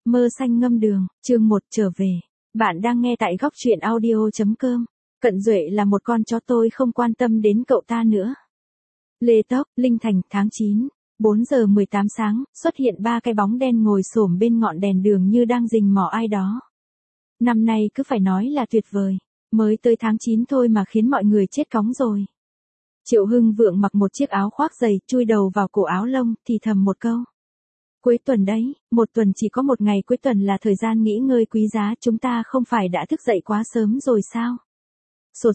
Mơ xanh ngâm đường, chương 1 trở về. Bạn đang nghe tại góc truyện audio.com. Cận Duệ là một con chó, tôi không quan tâm đến cậu ta nữa. Lê Tốc, Linh Thành, tháng 9. 4 giờ 18 sáng, xuất hiện 3 cái bóng đen ngồi xổm bên ngọn đèn đường như đang rình mò ai đó. Năm nay cứ phải nói là tuyệt vời. Mới tới tháng 9 thôi mà khiến mọi người chết cóng rồi. Triệu Hưng Vượng mặc một chiếc áo khoác dày, chui đầu vào cổ áo lông, thì thầm một câu. Cuối tuần đấy, một tuần chỉ có một ngày cuối tuần là thời gian nghỉ ngơi quý giá, chúng ta không phải đã thức dậy quá sớm rồi sao? Sột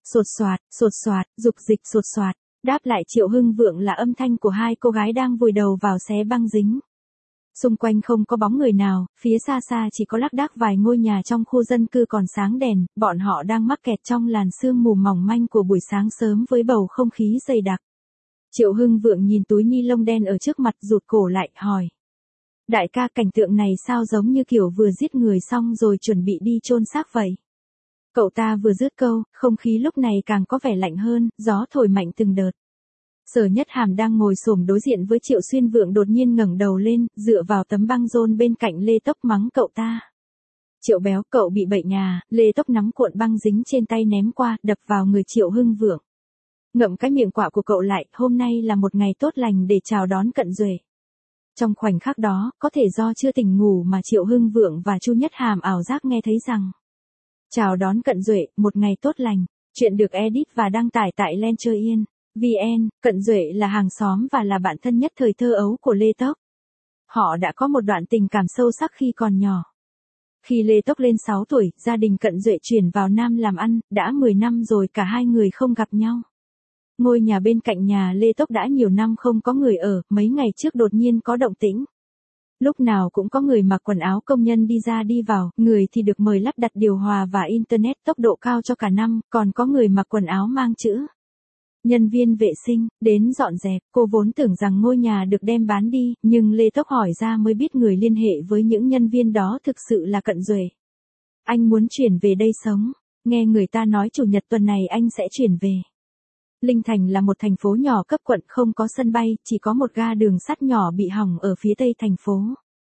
soạt, dục dịch sột soạt, đáp lại Triệu Hưng Vượng là âm thanh của hai cô gái đang vùi đầu vào xé băng dính. Xung quanh không có bóng người nào, phía xa xa chỉ có lác đác vài ngôi nhà trong khu dân cư còn sáng đèn, bọn họ đang mắc kẹt trong làn sương mù mỏng manh của buổi sáng sớm với bầu không khí dày đặc. Triệu Hưng Vượng nhìn túi ni lông đen ở trước mặt, rụt cổ lại, hỏi. Đại ca, cảnh tượng này sao giống như kiểu vừa giết người xong rồi chuẩn bị đi chôn xác vậy? Cậu ta vừa dứt câu, không khí lúc này càng có vẻ lạnh hơn, gió thổi mạnh từng đợt. Sở Nhất Hàm đang ngồi xổm đối diện với Triệu Xuyên Vượng đột nhiên ngẩng đầu lên, dựa vào tấm băng rôn bên cạnh Lê Tốc mắng cậu ta. Triệu béo, cậu bị bệnh à? Lê Tốc nắm cuộn băng dính trên tay ném qua, đập vào người Triệu Hưng Vượng. Ngậm cái miệng quạ của cậu lại, hôm nay là một ngày tốt lành để chào đón Cận Duệ. Trong khoảnh khắc đó, có thể do chưa tỉnh ngủ mà Triệu Hưng Vượng và Chu Nhất Hàm ảo giác nghe thấy rằng chào đón Cận Duệ, một ngày tốt lành. Chuyện được edit và đăng tải tại Lencher.vn. Cận Duệ là hàng xóm và là bạn thân nhất thời thơ ấu của Lê Tốc. Họ đã có một đoạn tình cảm sâu sắc khi còn nhỏ. Khi Lê Tốc lên 6 tuổi, gia đình Cận Duệ chuyển vào Nam làm ăn, đã 10 năm rồi cả hai người không gặp nhau. Ngôi nhà bên cạnh nhà Lê Tốc đã nhiều năm không có người ở, mấy ngày trước đột nhiên có động tĩnh. Lúc nào cũng có người mặc quần áo công nhân đi ra đi vào, người thì được mời lắp đặt điều hòa và internet tốc độ cao cho cả năm, còn có người mặc quần áo mang chữ nhân viên vệ sinh, đến dọn dẹp. Cô vốn tưởng rằng ngôi nhà được đem bán đi, nhưng Lê Tốc hỏi ra mới biết người liên hệ với những nhân viên đó thực sự là Cận Duệ. Anh muốn chuyển về đây sống, nghe người ta nói chủ nhật tuần này anh sẽ chuyển về. Linh Thành là một thành phố nhỏ cấp quận, không có sân bay, chỉ có một ga đường sắt nhỏ bị hỏng ở phía tây thành phố.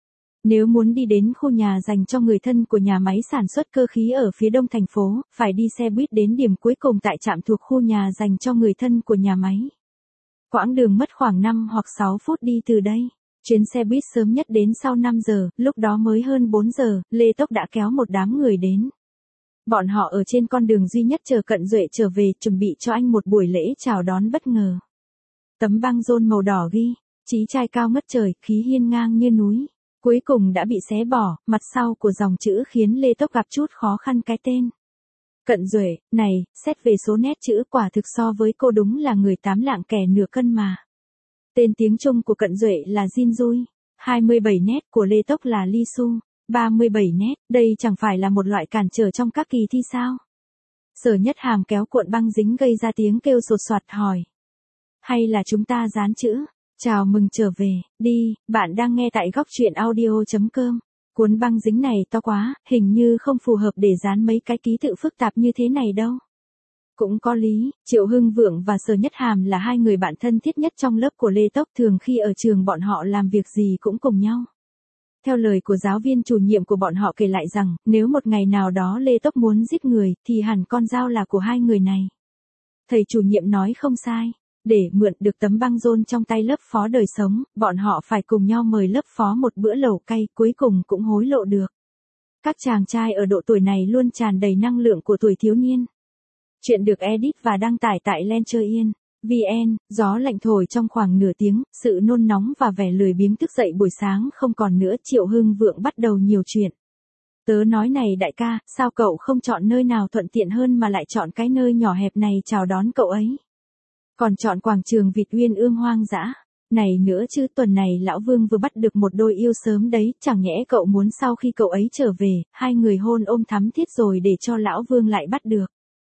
Nếu muốn đi đến khu nhà dành cho người thân của nhà máy sản xuất cơ khí ở phía đông thành phố, phải đi xe buýt đến điểm cuối cùng tại trạm thuộc khu nhà dành cho người thân của nhà máy. Quãng đường mất khoảng 5 hoặc 6 phút đi từ đây. Chuyến xe buýt sớm nhất đến sau 5 giờ, lúc đó mới hơn 4 giờ, Lê Tốc đã kéo một đám người đến. Bọn họ ở trên con đường duy nhất chờ Cận Duệ trở về, chuẩn bị cho anh một buổi lễ chào đón bất ngờ. Tấm băng rôn màu đỏ ghi, chí trai cao ngất trời, khí hiên ngang như núi. Cuối cùng đã bị xé bỏ, mặt sau của dòng chữ khiến Lê Tốc gặp chút khó khăn cái tên. Cận Duệ, này, xét về số nét chữ quả thực so với cô đúng là người 8 lạng kẻ nửa cân mà. Tên tiếng Trung của Cận Duệ là Jinjui, 27 nét của Lê Tốc là Li Su. 37 nét, đây chẳng phải là một loại cản trở trong các kỳ thi sao? Sở Nhất Hàm kéo cuộn băng dính gây ra tiếng kêu sột soạt, hỏi. Hay là chúng ta dán chữ, chào mừng trở về, đi, bạn đang nghe tại góc truyện audio.com. Cuốn băng dính này to quá, hình như không phù hợp để dán mấy cái ký tự phức tạp như thế này đâu. Cũng có lý, Triệu Hưng Vượng và Sở Nhất Hàm là hai người bạn thân thiết nhất trong lớp của Lê Tốc, thường khi ở trường bọn họ làm việc gì cũng cùng nhau. Theo lời của giáo viên chủ nhiệm của bọn họ kể lại rằng, nếu một ngày nào đó Lê Tốc muốn giết người, thì hẳn con dao là của hai người này. Thầy chủ nhiệm nói không sai. Để mượn được tấm băng rôn trong tay lớp phó đời sống, bọn họ phải cùng nhau mời lớp phó một bữa lẩu cay, cuối cùng cũng hối lộ được. Các chàng trai ở độ tuổi này luôn tràn đầy năng lượng của tuổi thiếu niên. Chuyện được edit và đăng tải tại Lencher.vn. Gió lạnh thổi trong khoảng nửa tiếng, sự nôn nóng và vẻ lười biếng thức dậy buổi sáng không còn nữa. Triệu Hưng Vượng bắt đầu nhiều chuyện. Tớ nói này đại ca, sao cậu không chọn nơi nào thuận tiện hơn mà lại chọn cái nơi nhỏ hẹp này chào đón cậu ấy? Còn chọn quảng trường Vịt Uyên Ương hoang dã. Này nữa chứ, tuần này lão Vương vừa bắt được một đôi yêu sớm đấy, chẳng nhẽ cậu muốn sau khi cậu ấy trở về, hai người hôn ôm thắm thiết rồi để cho lão Vương lại bắt được.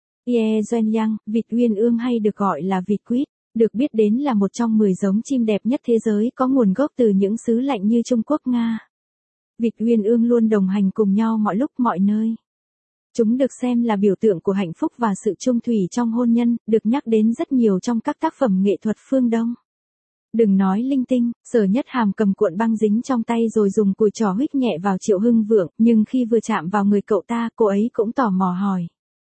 Ye Doan Yang, Vịt Uyên Ương hay được gọi là vịt quýt, được biết đến là một trong 10 giống chim đẹp nhất thế giới, có nguồn gốc từ những xứ lạnh như Trung Quốc, Nga. Vịt Uyên Ương luôn đồng hành cùng nhau mọi lúc mọi nơi. Chúng được xem là biểu tượng của hạnh phúc và sự chung thủy trong hôn nhân, được nhắc đến rất nhiều trong các tác phẩm nghệ thuật phương Đông. Đừng nói linh tinh, Sở Nhất Hàm cầm cuộn băng dính trong tay rồi dùng cùi trò huých nhẹ vào Triệu Hưng Vượng, nhưng khi vừa chạm vào người cậu ta, cô ấy cũng tò mò hỏi.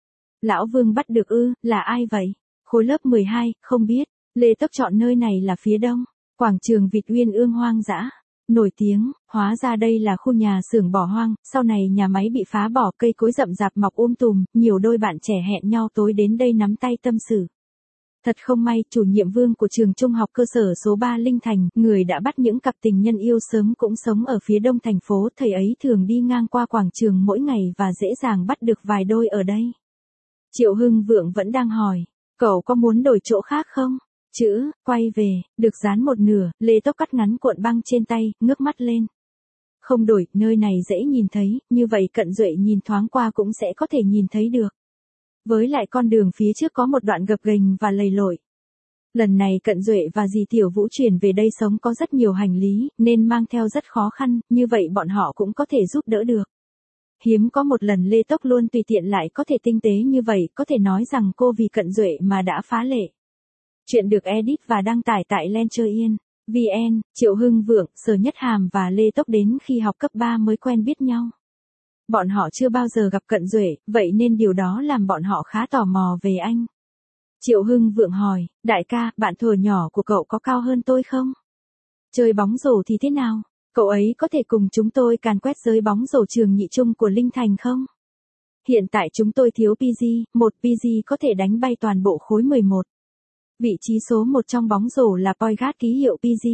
Lão Vương bắt được ư, là ai vậy? Khối lớp 12, không biết. Lê Tốc chọn nơi này là phía đông, quảng trường Vịt Uyên Ương hoang dã. Nổi tiếng, hóa ra đây là khu nhà xưởng bỏ hoang, sau này nhà máy bị phá bỏ, cây cối rậm rạp mọc tùm, nhiều đôi bạn trẻ hẹn nhau tối đến đây nắm tay tâm sự. Thật không may, chủ nhiệm Vương của trường trung học cơ sở số 3 Linh Thành, người đã bắt những cặp tình nhân yêu sớm cũng sống ở phía đông thành phố, thầy ấy thường đi ngang qua quảng trường mỗi ngày và dễ dàng bắt được vài đôi ở đây. Triệu Hưng Vượng vẫn đang hỏi, cậu có muốn đổi chỗ khác không? Chữ, quay về, được dán một nửa, Lê Tốc cắt ngắn cuộn băng trên tay, ngước mắt lên. Không đổi, nơi này dễ nhìn thấy, như vậy Cận Duệ nhìn thoáng qua cũng sẽ có thể nhìn thấy được. Với lại con đường phía trước có một đoạn gập ghềnh và lầy lội. Lần này Cận Duệ và dì Tiểu Vũ chuyển về đây sống có rất nhiều hành lý, nên mang theo rất khó khăn, như vậy bọn họ cũng có thể giúp đỡ được. Hiếm có một lần Lê Tốc luôn tùy tiện lại có thể tinh tế như vậy, có thể nói rằng cô vì Cận Duệ mà đã phá lệ. Chuyện được edit và đăng tải tại Lencher.vn, Triệu Hưng Vượng, Sở Nhất Hàm và Lê Tốc đến khi học cấp 3 mới quen biết nhau. Bọn họ chưa bao giờ gặp Cận Duệ, vậy nên điều đó làm bọn họ khá tò mò về anh. Triệu Hưng Vượng hỏi, đại ca, bạn thuở nhỏ của cậu có cao hơn tôi không? Chơi bóng rổ thì thế nào? Cậu ấy có thể cùng chúng tôi càn quét giới bóng rổ trường nhị trung của Linh Thành không? Hiện tại chúng tôi thiếu PG, một PG có thể đánh bay toàn bộ khối 11. Vị trí số 1 trong bóng rổ là point guard ký hiệu PG.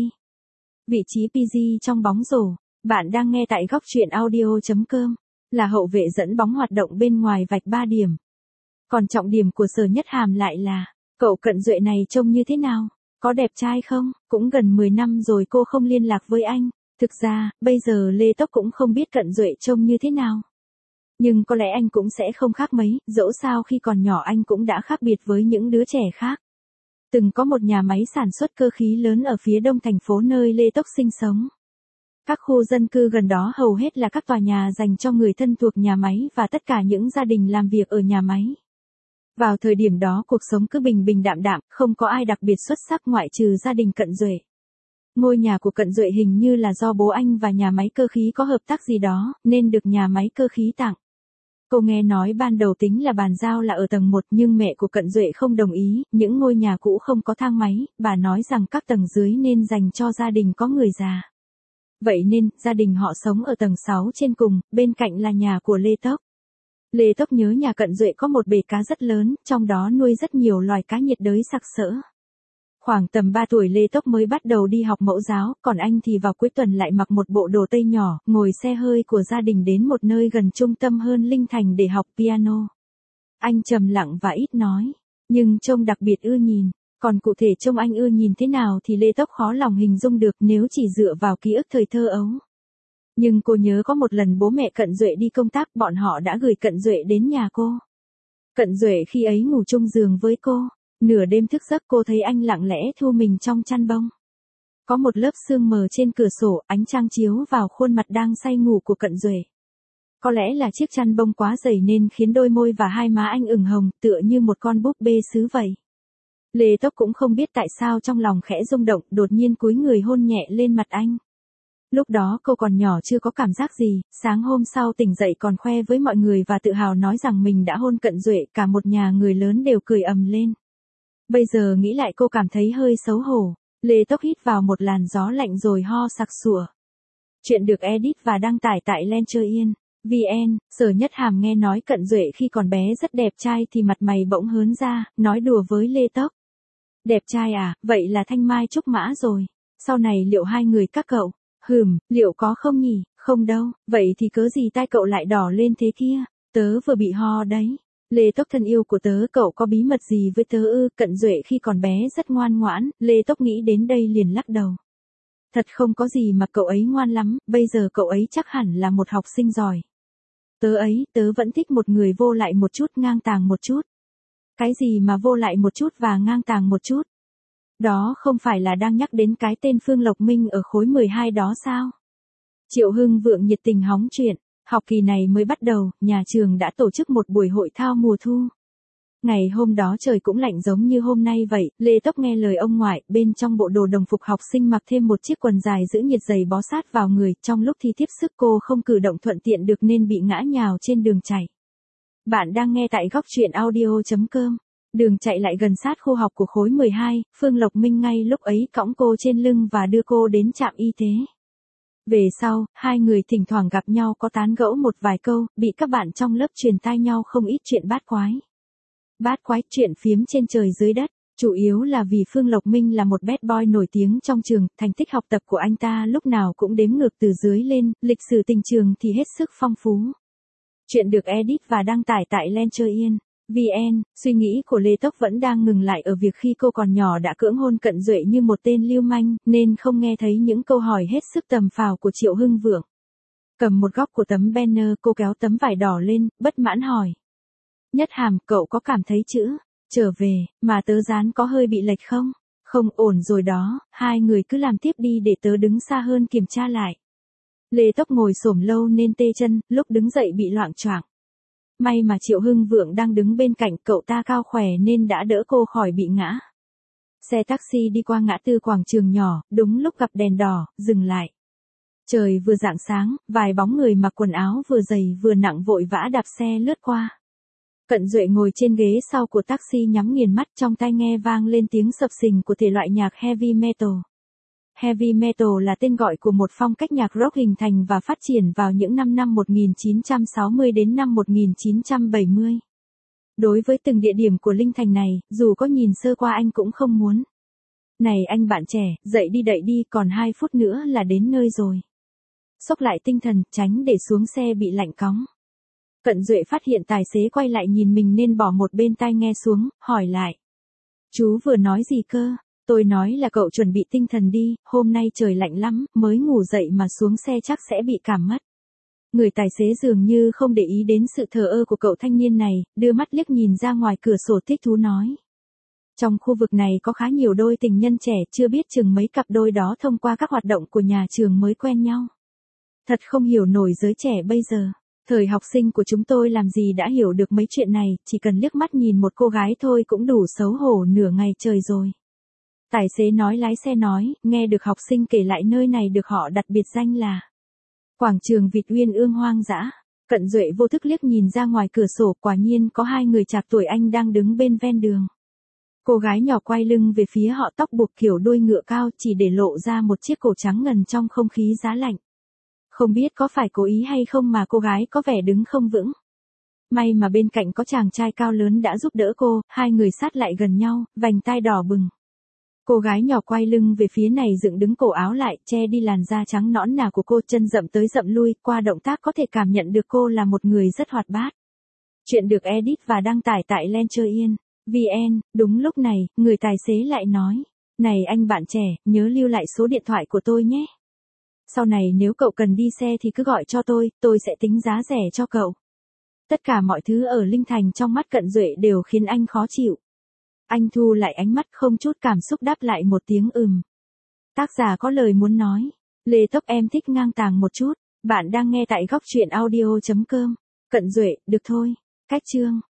Vị trí PG trong bóng rổ, bạn đang nghe tại góc truyện audio.com, là hậu vệ dẫn bóng hoạt động bên ngoài vạch 3 điểm. Còn trọng điểm của Sở Nhất Hàm lại là, cậu Cận Duệ này trông như thế nào? Có đẹp trai không? Cũng gần 10 năm rồi cô không liên lạc với anh. Thực ra, bây giờ Lê Tốc cũng không biết Cận Duệ trông như thế nào. Nhưng có lẽ anh cũng sẽ không khác mấy, dẫu sao khi còn nhỏ anh cũng đã khác biệt với những đứa trẻ khác. Từng có một nhà máy sản xuất cơ khí lớn ở phía đông thành phố nơi Lê Tốc sinh sống. Các khu dân cư gần đó hầu hết là các tòa nhà dành cho người thân thuộc nhà máy và tất cả những gia đình làm việc ở nhà máy. Vào thời điểm đó cuộc sống cứ bình bình đạm đạm, không có ai đặc biệt xuất sắc ngoại trừ gia đình Cận Duệ. Ngôi nhà của Cận Duệ hình như là do bố anh và nhà máy cơ khí có hợp tác gì đó, nên được nhà máy cơ khí tặng. Cô nghe nói ban đầu tính là bàn giao là ở tầng 1 nhưng mẹ của Cận Duệ không đồng ý, những ngôi nhà cũ không có thang máy, bà nói rằng các tầng dưới nên dành cho gia đình có người già. Vậy nên, gia đình họ sống ở tầng 6 trên cùng, bên cạnh là nhà của Lê Tốc. Lê Tốc nhớ nhà Cận Duệ có một bể cá rất lớn, trong đó nuôi rất nhiều loài cá nhiệt đới sặc sỡ. Khoảng tầm 3 tuổi Lê Tốc mới bắt đầu đi học mẫu giáo, còn anh thì vào cuối tuần lại mặc một bộ đồ tây nhỏ, ngồi xe hơi của gia đình đến một nơi gần trung tâm hơn Linh Thành để học piano. Anh trầm lặng và ít nói, nhưng trông đặc biệt ưa nhìn. Còn cụ thể trông anh ưa nhìn thế nào thì Lê Tốc khó lòng hình dung được nếu chỉ dựa vào ký ức thời thơ ấu. Nhưng cô nhớ có một lần bố mẹ Cận Duệ đi công tác, bọn họ đã gửi Cận Duệ đến nhà cô. Cận Duệ khi ấy ngủ chung giường với cô. Nửa đêm thức giấc cô thấy anh lặng lẽ thu mình trong chăn bông. Có một lớp sương mờ trên cửa sổ, ánh trăng chiếu vào khuôn mặt đang say ngủ của Cận Duệ. Có lẽ là chiếc chăn bông quá dày nên khiến đôi môi và hai má anh ửng hồng, tựa như một con búp bê sứ vậy. Lê Tốc cũng không biết tại sao trong lòng khẽ rung động, đột nhiên cúi người hôn nhẹ lên mặt anh. Lúc đó cô còn nhỏ chưa có cảm giác gì, sáng hôm sau tỉnh dậy còn khoe với mọi người và tự hào nói rằng mình đã hôn Cận Duệ, cả một nhà người lớn đều cười ầm lên. Bây giờ nghĩ lại cô cảm thấy hơi xấu hổ. Lê Tốc hít vào một làn gió lạnh rồi ho sặc sụa. Chuyện được edit và đăng tải tại Lencher.vn. Sở Nhất Hàm nghe nói Cận Duệ khi còn bé rất đẹp trai thì mặt mày bỗng hớn ra, nói đùa với Lê Tốc. Đẹp trai à, vậy là thanh mai trúc mã rồi. Sau này liệu hai người các cậu, liệu có không nhỉ? Không đâu, vậy thì cớ gì tai cậu lại đỏ lên thế kia? Tớ vừa bị ho đấy. Lê Tốc thân yêu của tớ, cậu có bí mật gì với tớ ư? Cận Duệ khi còn bé rất ngoan ngoãn, Lê Tốc nghĩ đến đây liền lắc đầu. Thật không có gì mà cậu ấy ngoan lắm, bây giờ cậu ấy chắc hẳn là một học sinh giỏi. Tớ vẫn thích một người vô lại một chút, ngang tàng một chút. Cái gì mà vô lại một chút và ngang tàng một chút? Đó không phải là đang nhắc đến cái tên Phương Lộc Minh ở khối 12 đó sao? Triệu Hưng Vượng nhiệt tình hóng chuyện. Học kỳ này mới bắt đầu, nhà trường đã tổ chức một buổi hội thao mùa thu. Ngày hôm đó trời cũng lạnh giống như hôm nay vậy, Lê Tốc nghe lời ông ngoại, bên trong bộ đồ đồng phục học sinh mặc thêm một chiếc quần dài giữ nhiệt dày bó sát vào người, trong lúc thi tiếp sức cô không cử động thuận tiện được nên bị ngã nhào trên đường chạy. Bạn đang nghe tại góc truyện audio.com. Đường chạy lại gần sát khu học của khối 12, Phương Lộc Minh ngay lúc ấy cõng cô trên lưng và đưa cô đến trạm y tế. Về sau, hai người thỉnh thoảng gặp nhau có tán gẫu một vài câu, bị các bạn trong lớp truyền tai nhau không ít chuyện bát quái. Bát quái chuyện phiếm trên trời dưới đất, chủ yếu là vì Phương Lộc Minh là một bad boy nổi tiếng trong trường, thành tích học tập của anh ta lúc nào cũng đếm ngược từ dưới lên, lịch sử tình trường thì hết sức phong phú. Chuyện được edit và đăng tải tại Lencher.vn, suy nghĩ của Lê Tốc vẫn đang ngừng lại ở việc khi cô còn nhỏ đã cưỡng hôn Cận Duệ như một tên lưu manh, nên không nghe thấy những câu hỏi hết sức tầm phào của Triệu Hưng Vượng. Cầm một góc của tấm banner, cô kéo tấm vải đỏ lên, bất mãn hỏi. Nhất Hàm, cậu có cảm thấy chữ trở về mà tớ dán có hơi bị lệch không? Không ổn rồi đó, hai người cứ làm tiếp đi để tớ đứng xa hơn kiểm tra lại. Lê Tốc ngồi xổm lâu nên tê chân, lúc đứng dậy bị loạng choạng. May mà Triệu Hưng Vượng đang đứng bên cạnh, cậu ta cao khỏe nên đã đỡ cô khỏi bị ngã. Xe taxi đi qua ngã tư quảng trường nhỏ, đúng lúc gặp đèn đỏ, dừng lại. Trời vừa rạng sáng, vài bóng người mặc quần áo vừa dày vừa nặng vội vã đạp xe lướt qua. Cận Duệ ngồi trên ghế sau của taxi nhắm nghiền mắt, trong tai nghe vang lên tiếng sập sình của thể loại nhạc heavy metal. Heavy metal là tên gọi của một phong cách nhạc rock hình thành và phát triển vào những năm 1960 đến năm 1970. Đối với từng địa điểm của Linh Thành này, dù có nhìn sơ qua anh cũng không muốn. Này anh bạn trẻ, dậy đi đậy đi, còn 2 phút nữa là đến nơi rồi. Xốc lại tinh thần, tránh để xuống xe bị lạnh cóng. Cận Duệ phát hiện tài xế quay lại nhìn mình nên bỏ một bên tai nghe xuống, hỏi lại. Chú vừa nói gì cơ? Tôi nói là cậu chuẩn bị tinh thần đi, hôm nay trời lạnh lắm, mới ngủ dậy mà xuống xe chắc sẽ bị cảm mất. Người tài xế dường như không để ý đến sự thờ ơ của cậu thanh niên này, đưa mắt liếc nhìn ra ngoài cửa sổ thích thú nói. Trong khu vực này có khá nhiều đôi tình nhân trẻ, chưa biết chừng mấy cặp đôi đó thông qua các hoạt động của nhà trường mới quen nhau. Thật không hiểu nổi giới trẻ bây giờ. Thời học sinh của chúng tôi làm gì đã hiểu được mấy chuyện này, chỉ cần liếc mắt nhìn một cô gái thôi cũng đủ xấu hổ nửa ngày trời rồi. Tài xế nói lái xe nói, nghe được học sinh kể lại nơi này được họ đặt biệt danh là quảng trường vịt uyên ương hoang dã. Cận Duệ vô thức liếc nhìn ra ngoài cửa sổ, quả nhiên có 2 người trạc tuổi anh đang đứng bên ven đường. Cô gái nhỏ quay lưng về phía họ, tóc buộc kiểu đuôi ngựa cao chỉ để lộ ra một chiếc cổ trắng ngần trong không khí giá lạnh. Không biết có phải cố ý hay không mà cô gái có vẻ đứng không vững. May mà bên cạnh có chàng trai cao lớn đã giúp đỡ cô, 2 người sát lại gần nhau, vành tai đỏ bừng. Cô gái nhỏ quay lưng về phía này dựng đứng cổ áo lại, che đi làn da trắng nõn nà của cô, chân dậm tới dậm lui, qua động tác có thể cảm nhận được cô là một người rất hoạt bát. Chuyện được edit và đăng tải tại Lencher.vn. Đúng lúc này, người tài xế lại nói. Này anh bạn trẻ, nhớ lưu lại số điện thoại của tôi nhé. Sau này nếu cậu cần đi xe thì cứ gọi cho tôi sẽ tính giá rẻ cho cậu. Tất cả mọi thứ ở Linh Thành trong mắt Cận Duệ đều khiến anh khó chịu. Anh thu lại ánh mắt không chút cảm xúc đáp lại một tiếng Tác giả có lời muốn nói. Lê Tốc em thích ngang tàng một chút. Bạn đang nghe tại góc truyện audio.com. Cận Duệ, được thôi. Cách chương.